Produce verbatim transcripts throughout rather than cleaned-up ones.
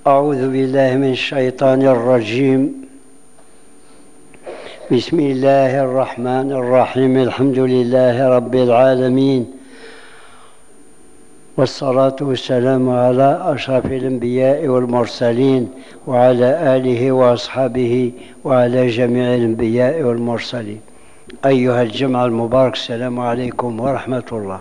أعوذ بالله من الشيطان الرجيم. بسم الله الرحمن الرحيم. الحمد لله رب العالمين، والصلاة والسلام على أشرف الأنبياء والمرسلين وعلى آله وأصحابه وعلى جميع الأنبياء والمرسلين. أيها الجمع المبارك، السلام عليكم ورحمة الله.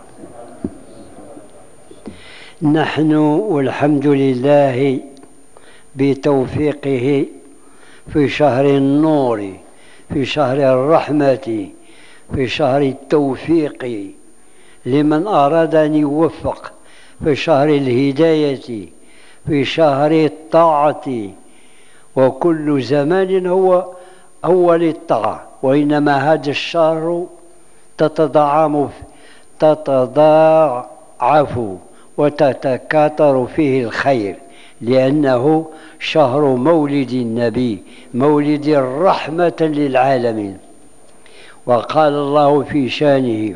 نحن والحمد لله بتوفيقه في شهر النور، في شهر الرحمة، في شهر التوفيق لمن أراد أن يوفق، في شهر الهداية، في شهر الطاعة. وكل زمان هو أول الطاعة، وإنما هذا الشهر تتضاعف تتضاعف وتتكاثر فيه الخير، لأنه شهر مولد النبي، مولد الرحمة للعالمين. وقال الله في شانه: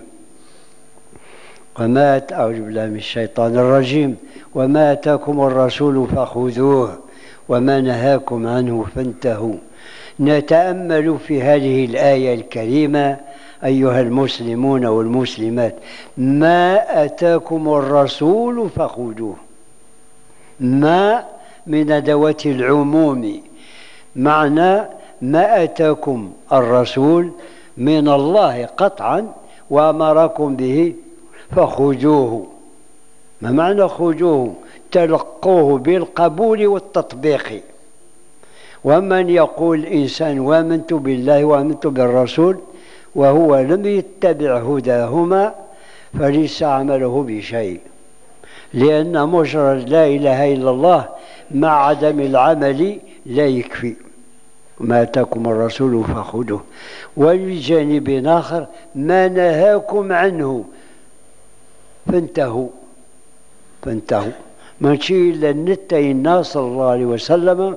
وما أعوذ بالله من الشيطان الرجيم وما آتاكم الرسول فخذوه وما نهاكم عنه فانتهوا. نتأمل في هذه الآية الكريمة أيها المسلمون والمسلمات: ما أتاكم الرسول فخذوه. ما من أدوات العموم، معنى ما أتاكم الرسول من الله قطعا وأمركم به فخذوه. ما معنى خذوه؟ تلقوه بالقبول والتطبيق. ومن يقول الإنسان وآمنت بالله وآمنت بالرسول وهو لم يتبع هداهما فليس عمله بشيء، لأن مجرد لا إله إلا الله مع عدم العمل لا يكفي. ما آتاكم الرسول فخذوه. ولجانب آخر: ما نهاكم عنه فانتهوا. فانتهوا ماشي إلا نتهي الناس صلى الله عليه وسلم: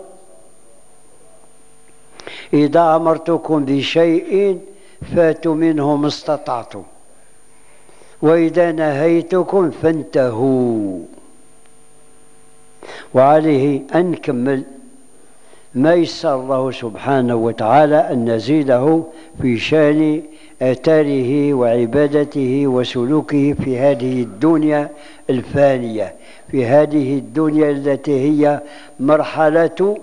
إذا أمرتكم بشيء فاتوا منه ما استطعتم، وإذا نهيتكم فانتهوا. وعليه أن نكمل ما يسر الله سبحانه وتعالى أن نزيده في شان آثاره وعبادته وسلوكه في هذه الدنيا الفانية، في هذه الدنيا التي هي مرحلة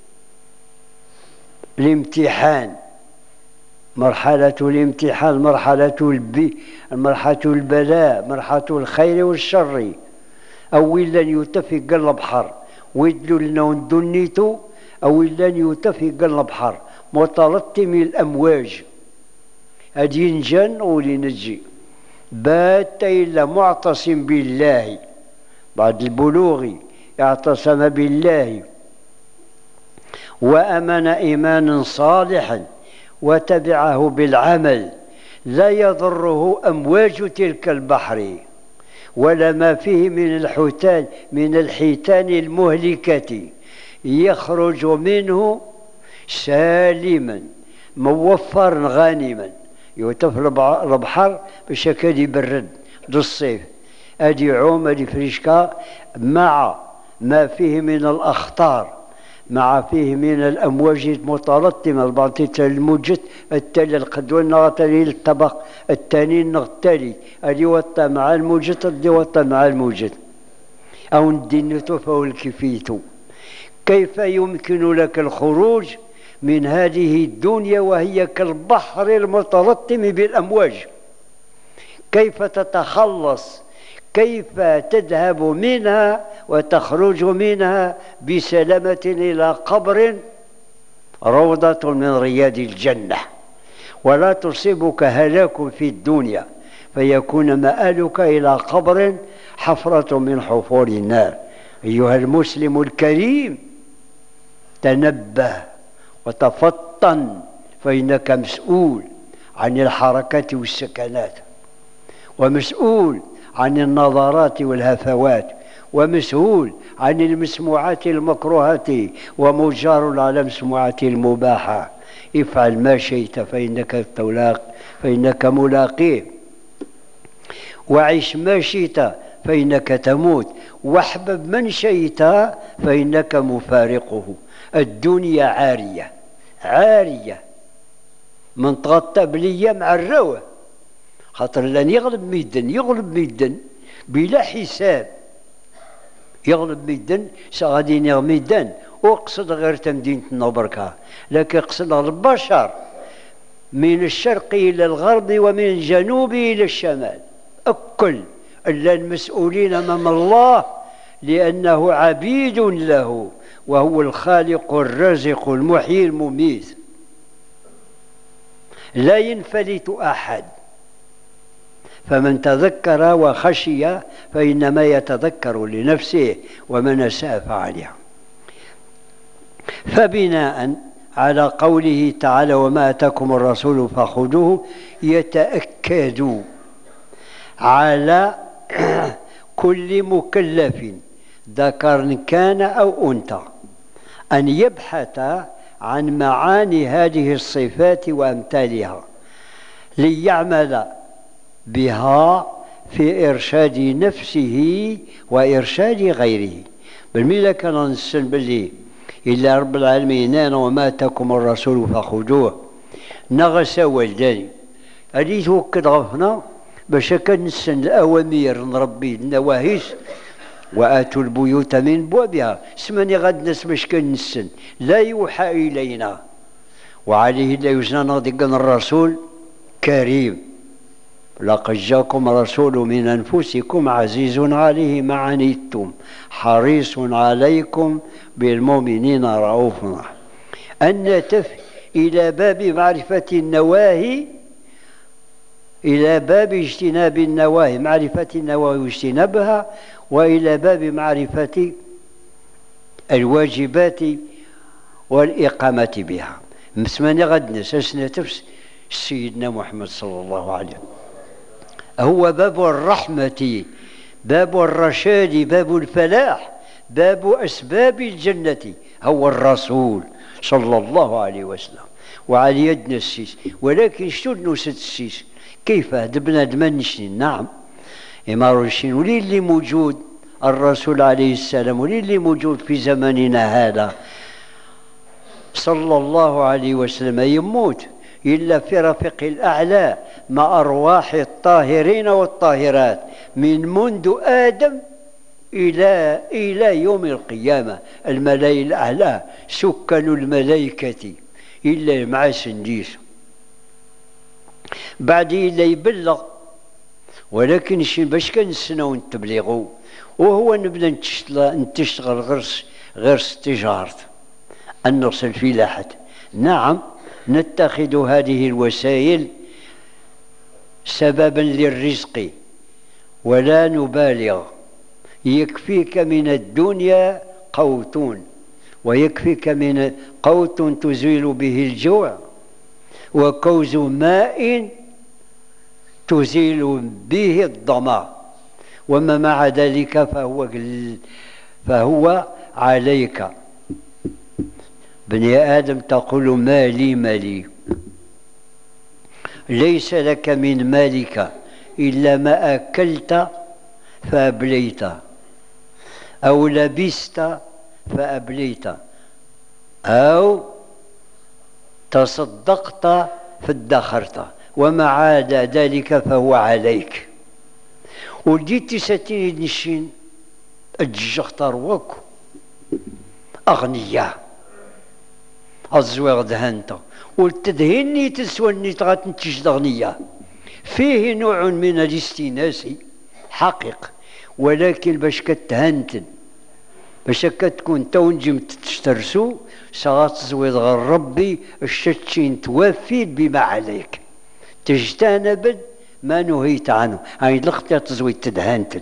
الامتحان، مرحلة الامتحان، مرحلة البي مرحلة البلاء، مرحلة الخير والشر. أولا يتفق البحر ويدلو لنا وندنيتو، أولا يتفق البحر متلطم الأمواج هذه نجان ولنجي بات إلا معتصم بالله بعد البلوغ، اعتصم بالله وأمن إيمانا صالحا وتبعه بالعمل، لا يضره أمواج تلك البحر ولا ما فيه من الحيتان من الحيتان المهلكة، يخرج منه سالما موفرا غانما. يوتف البحر باش كاد يبرد دو الصيف، ادي عوم ادي فريشكا مع ما فيه من الأخطار، مع فيه من الأمواج المتلطمة، البعض الموجة التالي القدوة النغتالي الطبق الثاني النغتالي أدي وطا مع الموجة أدي وطا مع الموجة أو ندينتو فهو الكفيتو. كيف يمكن لك الخروج من هذه الدنيا وهي كالبحر المتلطم بالأمواج؟ كيف تتخلص؟ كيف تذهب منها وتخرج منها بسلامة إلى قبر روضة من رياض الجنة، ولا تصيبك هلاك في الدنيا فيكون مآلك إلى قبر حفرة من حفور النار؟ أيها المسلم الكريم، تنبه وتفطن، فإنك مسؤول عن الحركات والسكنات، ومسؤول عن النظرات والهفوات، ومسؤول عن المسموعات المكروهات ومجار على المسموعات المباحة. افعل ما شئت فإنك تلاق فإنك ملاقيه، وعش ما شئت فإنك تموت، واحبب من شئت فإنك مفارقه. الدنيا عارية عارية من تغطى بلية مع الروى، خاطر لن يغلب ميدن يغلب ميدن بلا حساب، يغلب ميدن سغادي ميدن. واقصد غير تمدينتنا بركة، لكن اقصد البشر من الشرق إلى الغرب ومن الجنوب إلى الشمال الكل إلا المسؤولين أمام الله، لأنه عبيد له، وهو الخالق الرازق المحيي المميت، لا ينفلت أحد. فمن تذكر وخشي فإنما يتذكر لنفسه، ومن أساء فعليها. فبناء على قوله تعالى وما أتاكم الرسول فخذوه، يتأكد على كل مكلف ذكر كان أو أنثى أن يبحث عن معاني هذه الصفات وأمثالها ليعمل بها في إرشاد نفسه وإرشاد غيره. بالميلا كان نسن باللي إلا رب العالمين وما أتاكم الرسول فخذوه نغس والداني هذه توكد غفنا باش كنسن الأوامر نربي النواهيس وآتوا البيوت من بوابها. سماني غاد ناس باش كنسن لا يوحى إلينا، وعليه لا يزنى ضد الرسول كريم. لقد جاكم رسول من أنفسكم عزيز عليه ما عنتم حريص عليكم بالمؤمنين رؤوف رحيم. أن تف إلى باب معرفة النواهي، إلى باب اجتناب النواهي، معرفة النواهي واجتنابها، وإلى باب معرفة الواجبات والإقامة بها. مسماني غد نساسنا تفس سيدنا محمد صلى الله عليه وسلم هو باب الرحمة، باب الرشاد، باب الفلاح، باب أسباب الجنة، هو الرسول صلى الله عليه وسلم. وعلى يدنا السيس، ولكن شتو نوسد السيس كيف دبنا دمنشين؟ نعم إمارشين ولي اللي موجود الرسول عليه السلام، ولي اللي موجود في زماننا هذا صلى الله عليه وسلم يموت إلا في رفيق الأعلى مع أرواح الطاهرين والطاهرات من منذ آدم إلى إلى يوم القيامة. الملاي الأعلى سكن الملائكة إلا مع سنديس بعد إلا يبلغ، ولكن شي باش كنسناو نتبلغوا وهو نبدا نتشتغل غير غير استجارة أن نرسل فلاحة. نعم نتخذ هذه الوسائل سببا للرزق ولا نبالغ. يكفيك من الدنيا قوت، ويكفيك من قوت تزيل به الجوع، وكوز ماء تزيل به الظما، وما مع ذلك فهو فهو عليك. بني آدم تقول مالي مالي، ليس لك من مالك إلا ما أكلت فأبليت، أو لبست فأبليت، أو تصدقت فادخرت، وما عاد ذلك فهو عليك. ولديت ستيني نشين الجختار وكو أغنياء الزويغ دهنتا والتدهيني تسواني تغاتنتج أغنياء. فيه نوع من الاستئناس حقيق، ولكن باش كتهنتن باش كتكون تونجم تشترسو ساغات زويد غير ربي الشتشين توفي بما عليك تجتنب ما نهيت عنه. هاي الاختيار تزويد تدهنتن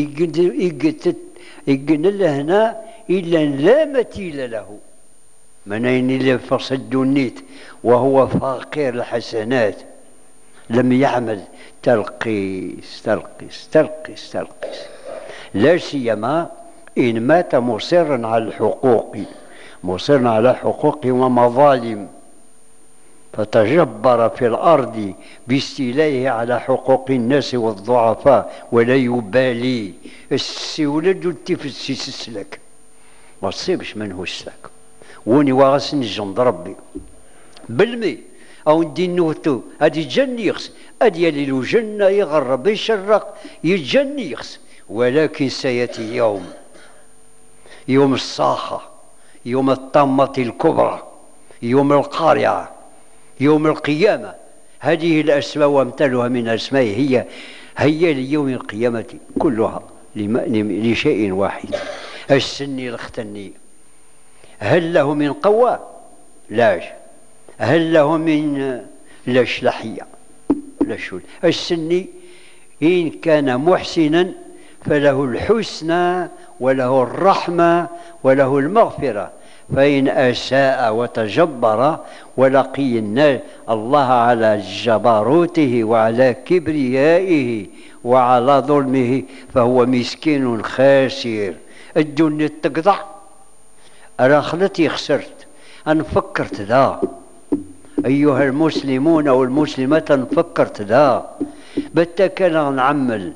يقن لهنا إلا لا مثيل له من أين إلا فصد النيت وهو فقير الحسنات لم يعمل تلقيس تلقيس تلقيس تلقيس، لا سيما إن مات مصرا على الحقوق، مصرا على حقوق ومظالم فتجبر في الأرض باستيلائه على حقوق الناس والضعفاء ولا يبالي. السي ولد التفسي السلك ما تصيبش منه السلك وني واغسن جند ربي بالمي او ندي نوتو هادي جن يخس ادي ليلو جنة يغرب يشرق يجن يخس، ولكن سيأتي يوم يوم الصاخة، يوم الطامة الكبرى، يوم القارعة، يوم القيامة. هذه الأسماء وامثالها من أسماء هي هي ليوم القيامة كلها لشيء واحد. السني الختني هل له من قوة؟ لا. هل له من لشلحية؟ لا شول. السني إن كان محسنا فله الحسنى وله الرحمة وله المغفرة، فإن أساء وتجبر ولقي الله على جبروته وعلى كبريائه وعلى ظلمه فهو مسكين خاسر. الدنيا تقطع أنا خلتي خسرت. أنا فكرت ذا أيها المسلمون أو المسلمات، فكرت ذا بتكنا نعمل.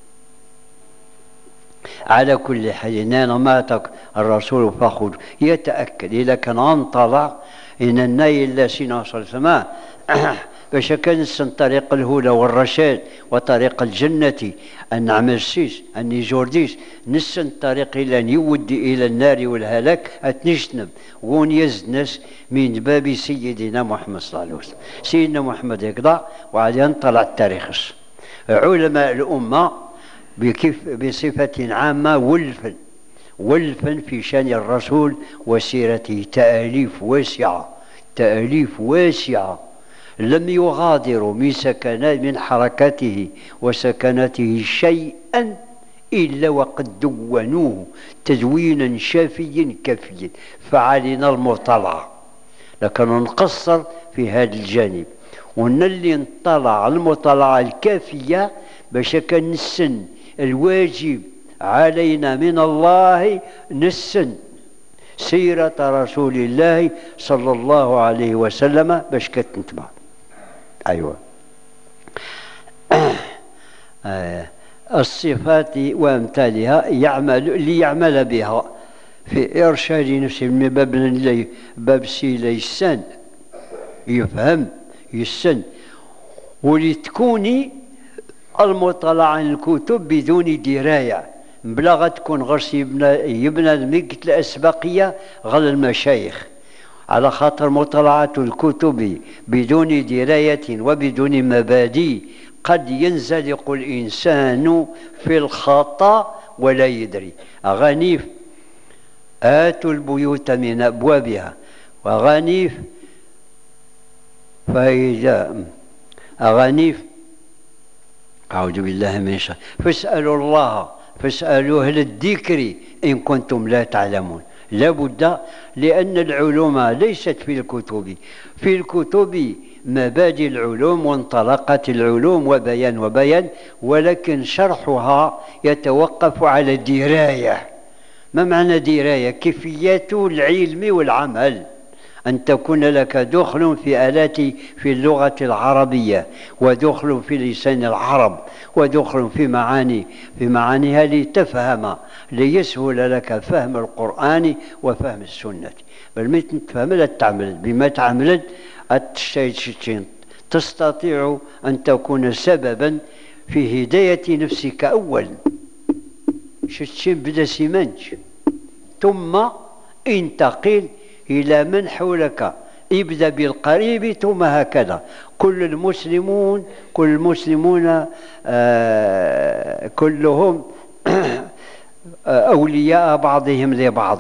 على كل حال أنا ماتك الرسول فخذ يتأكد إذا كان انطلع إن الناي إلا سينا صلى الله عليه وسلم باش كان نسن طريق الهدى والرشاد وطريق الجنة أن نعمل سيس أن يجورديس نسن طريق إلى أن يودي إلى النار والهلاك أتنجتنب وون يزنس من باب سيدنا محمد صلى الله عليه وسلم. سيدنا محمد يقضى وعليه طلع التاريخ. علماء الأمة بكيف بصفة عامة ولفا ولفا في شأن الرسول وسيرته تأليف واسعة تأليف واسعة لم يغادروا من سكنات من حركته وسكناته شيئا إلا وقد دونوه تدوينا شافيا كافيا. فعلينا المطالعة، لكن نقصر في هذا الجانب ونلي نطلع المطالعة الكافية باش كان نسن الواجب علينا من الله نسن سيرة رسول الله صلى الله عليه وسلم باش كتنتبع. أيوة. الصفات وأمثالها يعمل ليعمل بها في إرشاد نفسه من باب باب سيلي السن يفهم يسن، ولتكوني المطالعة عن الكتب بدون دراية بلا غتكون غرس يبنى يبنى المقت الأسبقية غير المشايخ، على خاطر مطالعة الكتب بدون دراية وبدون مبادئ قد ينزلق الإنسان في الخطأ ولا يدري. أغانيف آتوا البيوت من أبوابها وأغانيف فإذا أغانيف أعوذ بالله من الشيطان فاسألوا الله فاسألوا أهل الذكر إن كنتم لا تعلمون. لابد، لأن العلوم ليست في الكتب، في الكتب مبادئ العلوم وانطلاقات العلوم وبيان وبيان، ولكن شرحها يتوقف على دراية. ما معنى دراية؟ كيفية العلم والعمل، أن تكون لك دخل في آلات في اللغة العربية ودخل في لسان العرب ودخل في معاني في معانيها لتفهم ليسهل لك فهم القرآن وفهم السنة. بل ما تفهم لا تعمل بما تعمل تستطيع أن تكون سببا في هداية نفسك أولا. شتشين بدا سيمانش ثم انتقل إلى من حولك، ابدأ بالقريب ثم هكذا. كل المسلمون كل المسلمون آه كلهم أولياء بعضهم لبعض،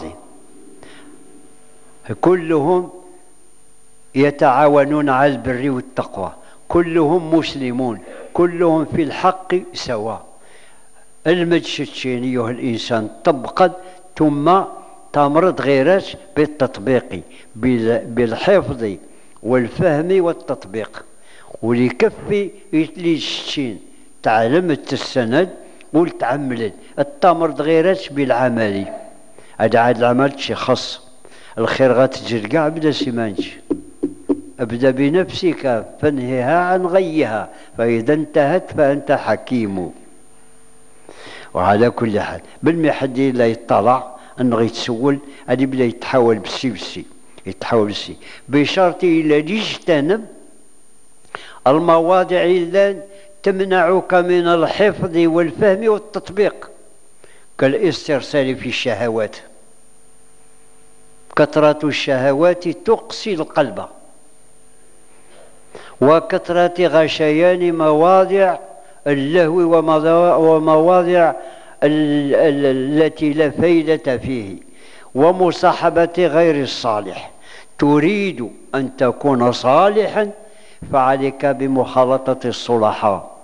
كلهم يتعاونون على البر والتقوى، كلهم مسلمون، كلهم في الحق سواء. المجشتشين أيها الإنسان تبقد ثم تمرض غيرات بالتطبيق بالحفظ والفهم والتطبيق، ولكفي يتليشتين تعلمت السند وتعملت التمرض غيرات بالعمل. هذا عاد العمل شي خاص الخير غاتجر كاع بلا سيمانش ابدأ بنفسك فانهها عن غيها، فإذا انتهت فأنت حكيم. وعلى كل حال بالمي حد لا يطلع أنه يتسول هذه بدا يتحول بالسي بالسي يتحول بالسي بشرط إلا يجتنب المواضع التي تمنعك من الحفظ والفهم والتطبيق، كالاسترسال في الشهوات. كثرة الشهوات تقسي القلب، وكثرة غشيان مواضع اللهو ومواضع التي لا فائدة فيه، ومصاحبة غير الصالح. تريد أن تكون صالحا فعليك بمخالطة الصلحاء،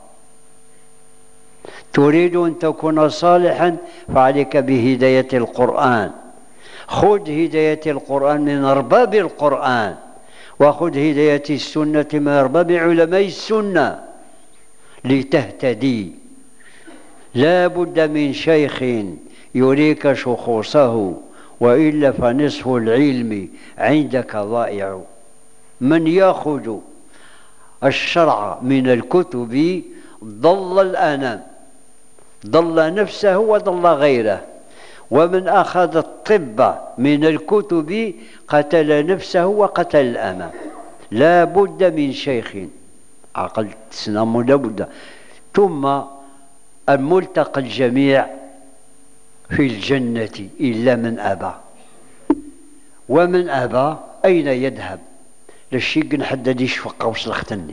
تريد أن تكون صالحا فعليك بهداية القرآن. خذ هداية القرآن من أرباب القرآن، وخذ هداية السنة من أرباب علماء السنة لتهتدي. لا بد من شيخ يريك شخوصه، وإلا فنصف العلم عندك ضائع. من يأخذ الشرع من الكتب ضل الأنام، ضل نفسه وضل غيره. ومن أخذ الطب من الكتب قتل نفسه وقتل الأمام. لا بد من شيخ عقل تسنم، لا بد. ثم الملتقى الجميع في الجنة إلا من أبى. ومن أبى أين يذهب؟ للشيء نحدد يشفق وصلختني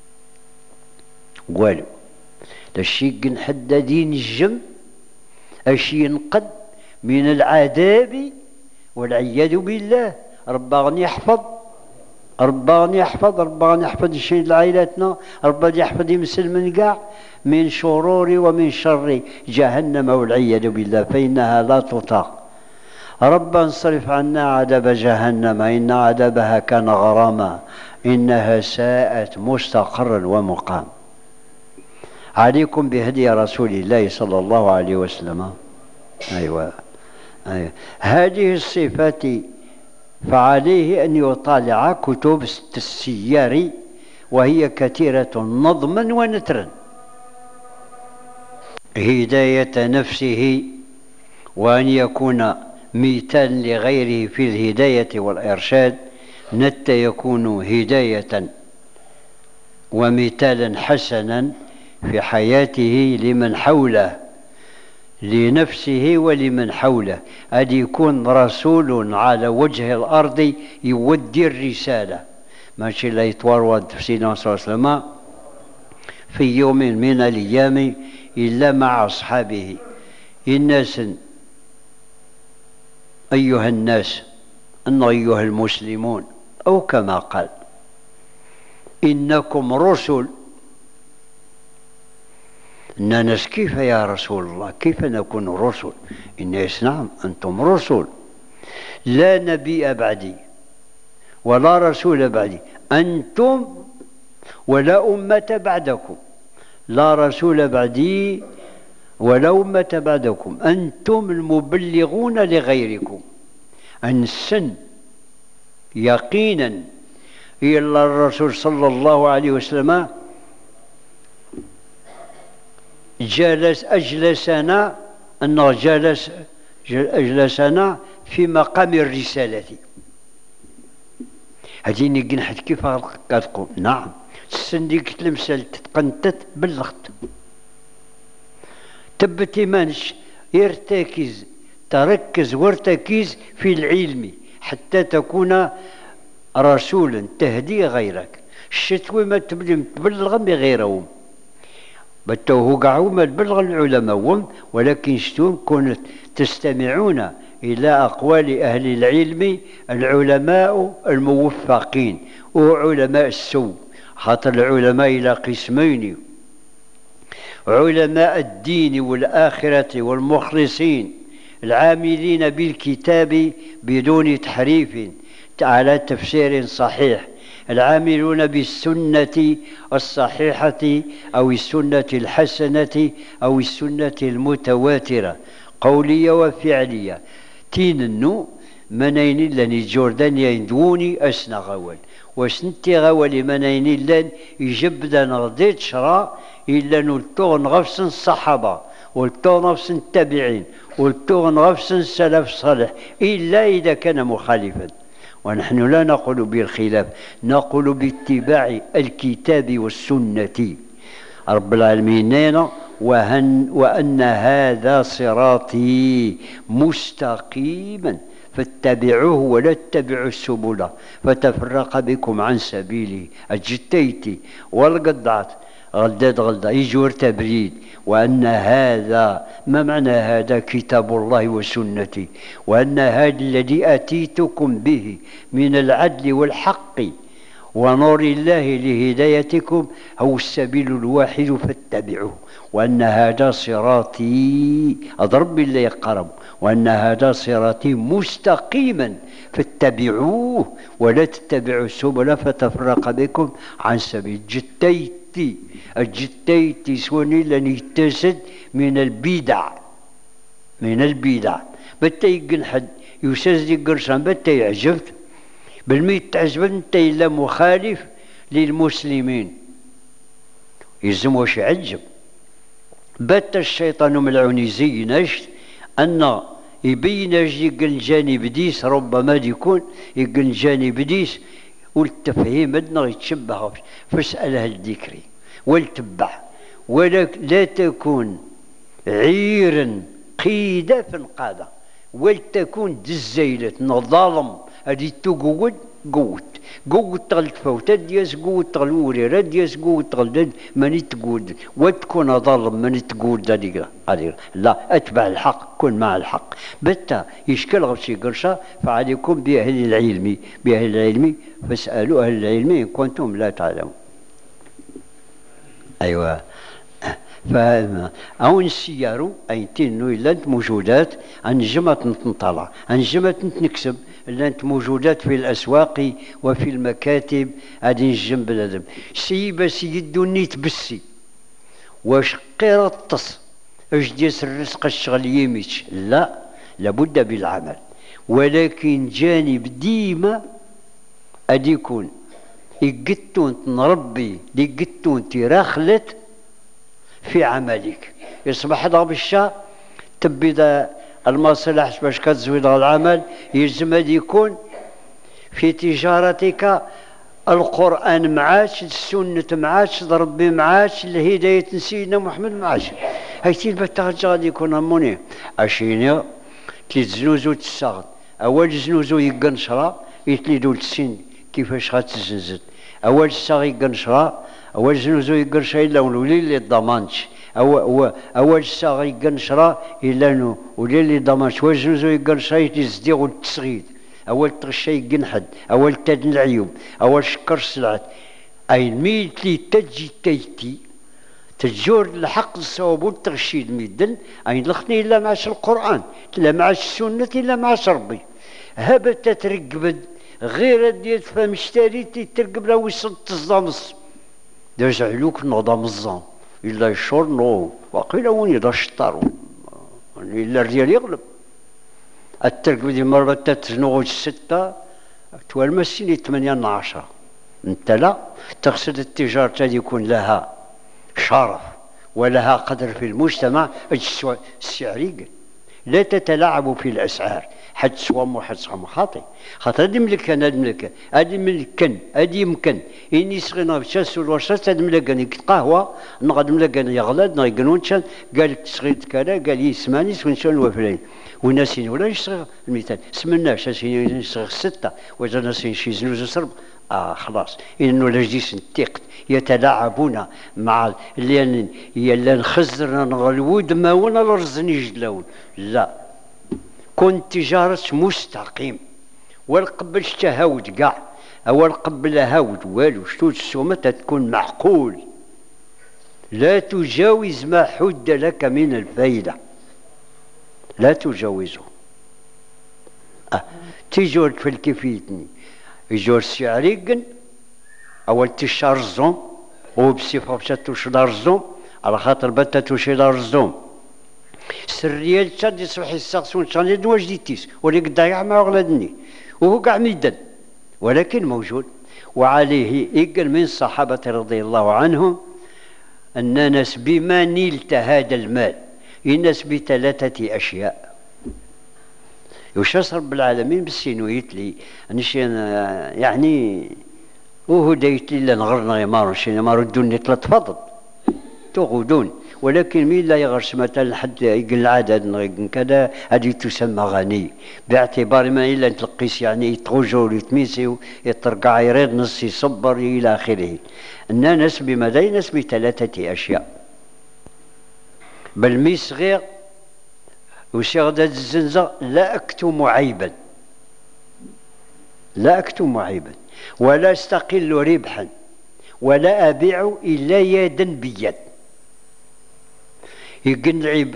والو، للشيء نحدد ينجم أشي ينقد من العذاب والعياذ بالله. ربنا يحفظ، ربنا يحفظ، ربنا يحفظ شيء لعائلاتنا، ربنا يحفظ مسلم كاع من شرور ومن شر جهنم والعياذ بالله، فإنها لا تطاق. ربنا انصرف عنا عذاب جهنم إن عذابها كان غراما إنها ساءت مستقرا ومقام. عليكم بهدي رسول الله صلى الله عليه وسلم. أيوة. أيوة. هذه الصفات فعليه أن يطالع كتب السيار، وهي كثيرة نظما ونثرا. هداية نفسه، وأن يكون مثال لغيره في الهداية والإرشاد، نت يكون هداية ومثالا حسنا في حياته لمن حوله، لنفسه ولمن حوله. أن يكون رسول على وجه الأرض يودي الرسالة، ماشي لا يتورود في سيدنا صلى الله عليه وسلم في يوم من الأيام إلا مع أصحابه. الناس أيها الناس، أن أيها المسلمون، أو كما قال إنكم رسل. الناس كيف يا رسول الله؟ كيف نكون رسل؟ الناس نعم أنتم رسل، لا نبي بعدي ولا رسول بعدي، أنتم ولا أمة بعدكم، لا رسول بعدي ولا أمة بعدكم، أنتم المبلغون لغيركم. أنسن يقينا إلا الرسول صلى الله عليه وسلم جلس أجلسنا أنه جلس أجلسنا في مقام الرسالة. هذه نحكي كيف كتقول؟ نعم سنديك المسألة تقنتت بلغت تبتي مانش يرتكز تركز وارتكز في العلم حتى تكون رسولا تهدي غيرك. الشتوي ما تبلغ تبلغ بغيرهم بتوه قاعوا ما تبلغ العلماء، ولكن شتوم كنت تستمعون إلى أقوال أهل العلم العلماء الموفقين وعلماء السوء. خاطر العلماء إلى قسمين: علماء الدين والآخرة والمخلصين العاملين بالكتاب بدون تحريف على تفسير صحيح، العاملون بالسنة الصحيحة أو السنة الحسنة أو السنة المتواترة قولية وفعلية. تيننو منين لني جوردانيا يندوني أسنا غوال واش نتي غاولي منين إلا يجبدا نغديت شرا إلا نلتو نغفس الصحابة ولتو نفس التابعين ولتو نغفس السلف الصالح إلا إذا كان مخالفا. ونحن لا نقول بالخلاف، نقول باتباع الكتاب والسنة. رب العالمين لنا وهن وأن هذا صراطي مستقيما فاتبعوه ولا تتبعوا السبل فتفرق بكم عن سبيله. الجتيتي والقطعت غلدات غلدة يجور تبريد. وأن هذا ما معنى هذا؟ كتاب الله وسنتي. وأن هذا الذي أتيتكم به من العدل والحق ونور الله لهدايتكم هو السبيل الواحد فاتبعوه. وأن هذا صراطي أضرب بالله يقرب. وأن هذا صراطي مستقيما فاتبعوه ولا تتبعوا السبل فتفرق بكم عن سبيل. جتيتي الجتيتي سوني لن يتسد من البدع من البدع بتا يقن حد يساز قرشان بتا يعجبت بالميت تعجبت انت الا مخالف للمسلمين يلزم واش يعجب. بتا الشيطان ملعون يزينش ان يبين يقن الجانب ديس ربما يكون يقن الجانب ديس والتفهيم بدنا يتشبه فاسأل أهل الذكر والتبع ولا لا تكون عيرا قيدة فانقادة ولتكون دزيلة نظالم هذه تقود قوت قوت تغل تفوت دياس قوت تغل وريرة دياس قوت تغل ماني تقود وتكون ظالم ماني تقود هذيك لا اتبع الحق كن مع الحق. بتا يشكل غشي قرشا فعليكم بأهل العلم بأهل العلم فاسألوا أهل العلم إن كنتم لا تعلمون. أيوة فاهم أو نسيارو أي تنو إلا أنت موجودات عن جمعة نطلع عن جمعة نكسب إلا أنت موجودات في الأسواق وفي المكاتب هذه الجنب لازم سيبا سيدوني تبسي واش قير الطس اش ديس الرزق الشغل يميش لا لابد بالعمل. ولكن جانب ديما أدي يكون يقتون نربي يقتون تراخلت في عملك يصبح ضرب الشاء تبدا المصالح باش كتزويد العمل يلزم هذا يكون في تجارتك القرآن معاش السنة معاش ربي معاش الهداية سيدنا محمد معاش هايتي البتاج غادي يكون اموني عشرين تلزنوزو تساغد اول زنوزو يقنشرا يتليدو السن كيفاش غاتزنزد اول ساغ يقنشرا اول زنوزو يقنشرا الا ولي اللي ضمانش أو اول ساغ يقنشرا الا نو ولي اللي ضمانش اول زنوزو يقنشرا يتزديغو التصغيد اول تغشى يقنحد اول تدن العيوب اول شكر سلعت اي ميت لي تجي تيتي تجور الحق الصواب والتغشي الميدن اين لخني الا معاش القران لا معاش السنه الا معاش ربي هبت ترقبد غير ديال فمشتري ترقب له وصل تزامص داز علوك نظام الزام الا يشور نو وقيل وين دا الشطار الا الرجال يغلب الترقب دي مره تتزنوغ سته توالما سيني ثمانيه عشرة انت لا تقصد التجاره تالي يكون لها شرف ولها قدر في المجتمع السعري لا تتلاعبوا في الاسعار حد صوم وحد صوم خاطئ خاطر هذه ملكن هذه ملكن هذه ملكن هذه يمكن اني صغينا بشاس والوشاس هذه ملكن قهوه نغد ملكن يغلد نغنونشان قال صغير كذا قال يسماني سونشان الوفلين وناسين ولا يصغر المثال سمناش سين يصغر سته وجا ناسين شي زنوج صرب آه خلاص إنه لجيس نتيقت يتلاعبون مع اللي يلا نخزرنا نغلود ما ونا الرزن يجلون لا كن تجارة مستقيم والقبل شتهاود كاع أول قبل هاود والو شتوت السومة تكون معقول لا تجاوز ما حد لك من الفايدة لا تجاوزه آه. تجور في الكفيتني يجور السعريقن أول تشارزون وبصفة بشتو شدارزون على خاطر بتاتو شدارزون سريال تشاد يصبح يستغسون شان يدواج ديتيس ولي ضايع مع أغلادني وهو قاع ميدان ولكن موجود وعليه يقل من الصحابة رضي الله عنهم أن الناس بما نلت هذا المال الناس بثلاثة أشياء. وشاس رب العالمين بالسينويت لي يعني وهو دايت لي نغرنا غيمارو شي ما ردوني ثلاث فضل تغودون، ولكن مين لا يغرس مثلا حد يقل العدد كذا هذه تسمى غني باعتبار ما الا تلقيس يعني يتغوجوا ويتميسي يترقع يريد نص يصبر الى اخره. ان ناس بماذا ناس بثلاثه اشياء بل مي صغير وشغدة الزنزة لا أكتم عيبا لا أكتم عيبا ولا استقل ربحا ولا أبيع إلا يدا بيد. يقن عيب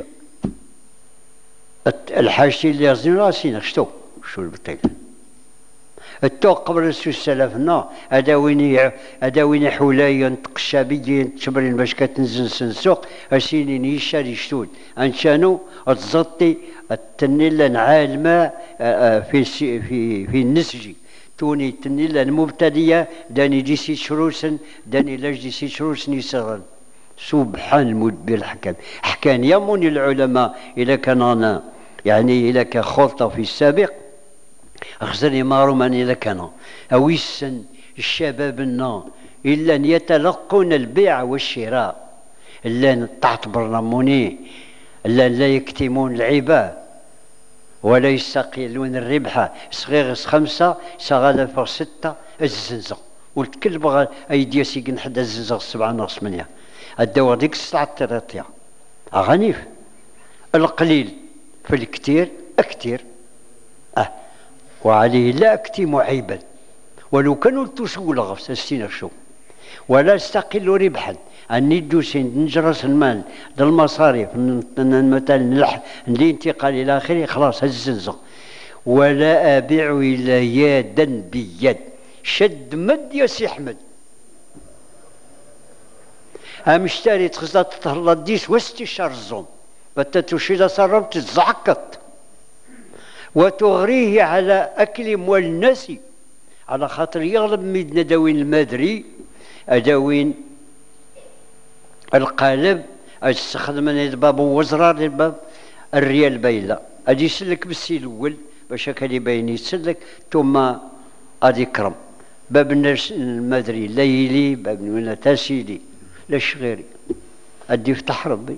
الحاشي اللي يرزين راسينا شتو شو البطيل التو قبل السلفنا هذا وين هذا وين حولايا نتقشابيين تشبرين باش كتنزل سنسوق اسيني يشاري شتود انشانو تزطي التنيلا عالمه في في في النسجي توني التنيلا المبتديه داني دي سي شروسن داني لاج دي سي شروسن يسرن سبحان المدبر الحكم حكان يمون العلماء اذا كان انا يعني اذا كان خلطه في السابق أخزني ما روماني لكنا أويسن الشباب النا إلا أن يتلقون البيع والشراء إلا تعتبر نموني إلا لا يكتمون العبا ولا يستقلون الربح صغير خمسة صغادة فوق ستة الزنزة والكل بغى أيديا سيقن حدا الزنزة سبعة ناقص ثمانية الدواء ديك الساعة التلاتية أغنيف القليل في الكثير أكثر أه وعليه لا أكتم عيبا ولو كانوا تسول غفص السنة شو ولا استقل ربحا أني دوسين نجرس المال دا المصاريف مثلا نلح ندي انتقال إلى آخره خلاص هالزنزة ولا أبيع إلا يدا بيد شد مد يا سي أحمد أمشتري تخزات تطهر ديس وستي شرزون بتتوشي إذا صرفت تزعكت وتغريه على أكل أموال الناس على خاطر يغلب ميدنا داوين المادري أداوين القالب استخدم الباب وزرار الباب الريال بايلة أدي يسلك بالسي الأول باش هكا اللي باين يسلك ثم غادي يكرم باب الناس المادري ليلي باب ولا تاسيلي لا شغيري أدي يفتح ربي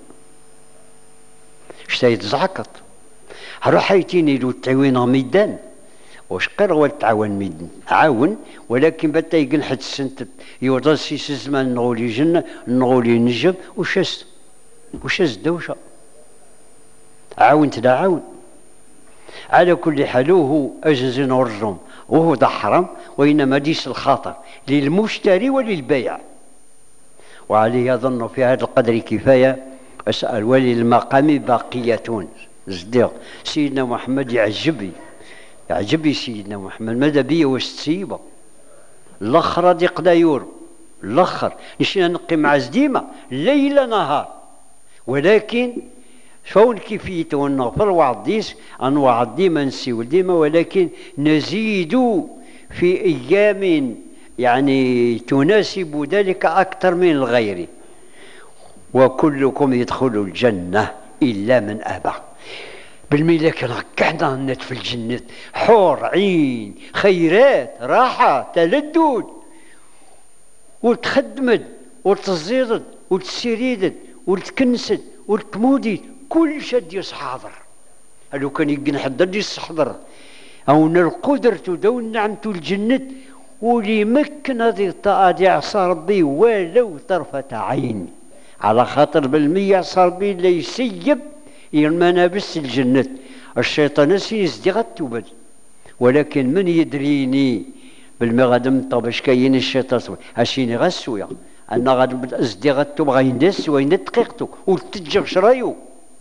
شتا يتزعكط روح هيتيني لو تعوين ميدان واش قير هو تعاون ميدان عاون ولكن بتا يقن حد السنت يوضل سي زمان نغولي جنة نغولي نجب وشاس وشاس دوشة عاون تدا عاون على كل حال هو أجزن ورجم وهو ده حرام وإنما ديس الخاطر للمشتري وللبيع. وعليه يظن في هذا القدر كفاية. أسأل وللمقام باقيتون صديق سيدنا محمد يعجبني يعجبني سيدنا محمد ماذا بيا واش تسيبه الاخر هادي قدا يورو الاخر نشينا نقي مع زديمه ليل نهار ولكن شلون كيفيته ونغفر وعديس انواع ديما نسيو ديما ولكن نزيد في ايام يعني تناسب ذلك اكثر من الغير. وكلكم يدخل الجنه الا من ابى. بالملك ركعنا النت في الجنة حور عين خيرات راحة تلدد وتخدمد وتزيدد وتسيريدد وتكنسد وتمودي كل شد يصحضر. لو كان يقن حد يصحضر او القدرة دو نعمة الجنة ولي مكن هذه الطاعة يعصى ربي ولو طرفة عين على خاطر بالمية عصى ربي لا يسيب المنابس الجنة. الشيطان سيزدي غتوبد ولكن من يدريني بالمغادم طباش كاين الشيطان هاشيني غسويا انا غادي ازدي غتوب غيندس وين دقيقته وتتجغ شرايو.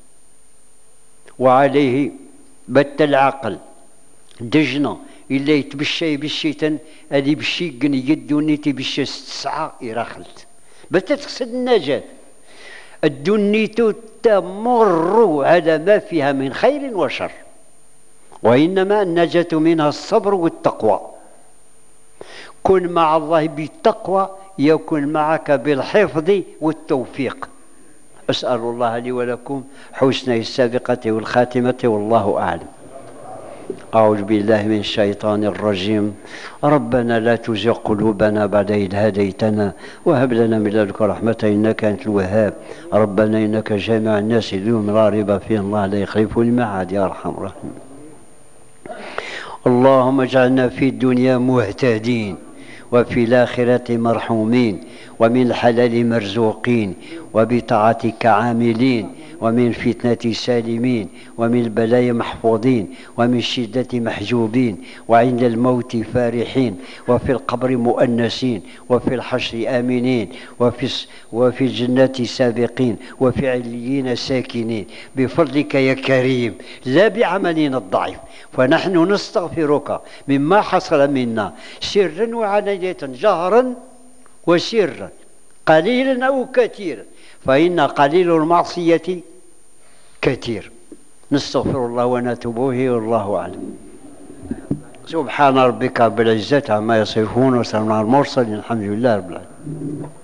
وعليه بت العقل دجنا الا يتبشى بالشيطان هذه بالشي قن يدوني تبشى ست ساعه يراخلت بت تقصد النجاه. الدنيا تمر على ما فيها من خير وشر وإنما النجاة منها الصبر والتقوى. كن مع الله بالتقوى يكن معك بالحفظ والتوفيق. أسأل الله لي ولكم حسن السابقة والخاتمة، والله أعلم. أعوذ بالله من الشيطان الرجيم. ربنا لا تزغ قلوبنا بعد إذ هديتنا وهب لنا من لدنك رحمة إنك أنت الوهاب. ربنا إنك جامع الناس ليوم لا ريب فيه الله لا يخلف الميعاد يا أرحم الراحمين. اللهم اجعلنا في الدنيا مهتدين وفي الآخرة مرحومين ومن الحلال مرزوقين وبطاعتك عاملين ومن فتنة سالمين ومن البلايا محفوظين ومن الشدة محجوبين وعند الموت فرحين وفي القبر مؤنسين وفي الحشر آمنين وفي وفي الجنة سابقين وفي عليين ساكنين بفضلك يا كريم لا بعملنا الضعيف. فنحن نستغفرك مما حصل منا سرا وعلانية جهرا وسرا قليلا أو كثيرا، فإن قليل المعصية كثير. نستغفر الله ونتوب إليه والله أعلم. سبحان ربك رب العزة عما يصفون وسلام على المرسلين الحمد لله رب العالمين.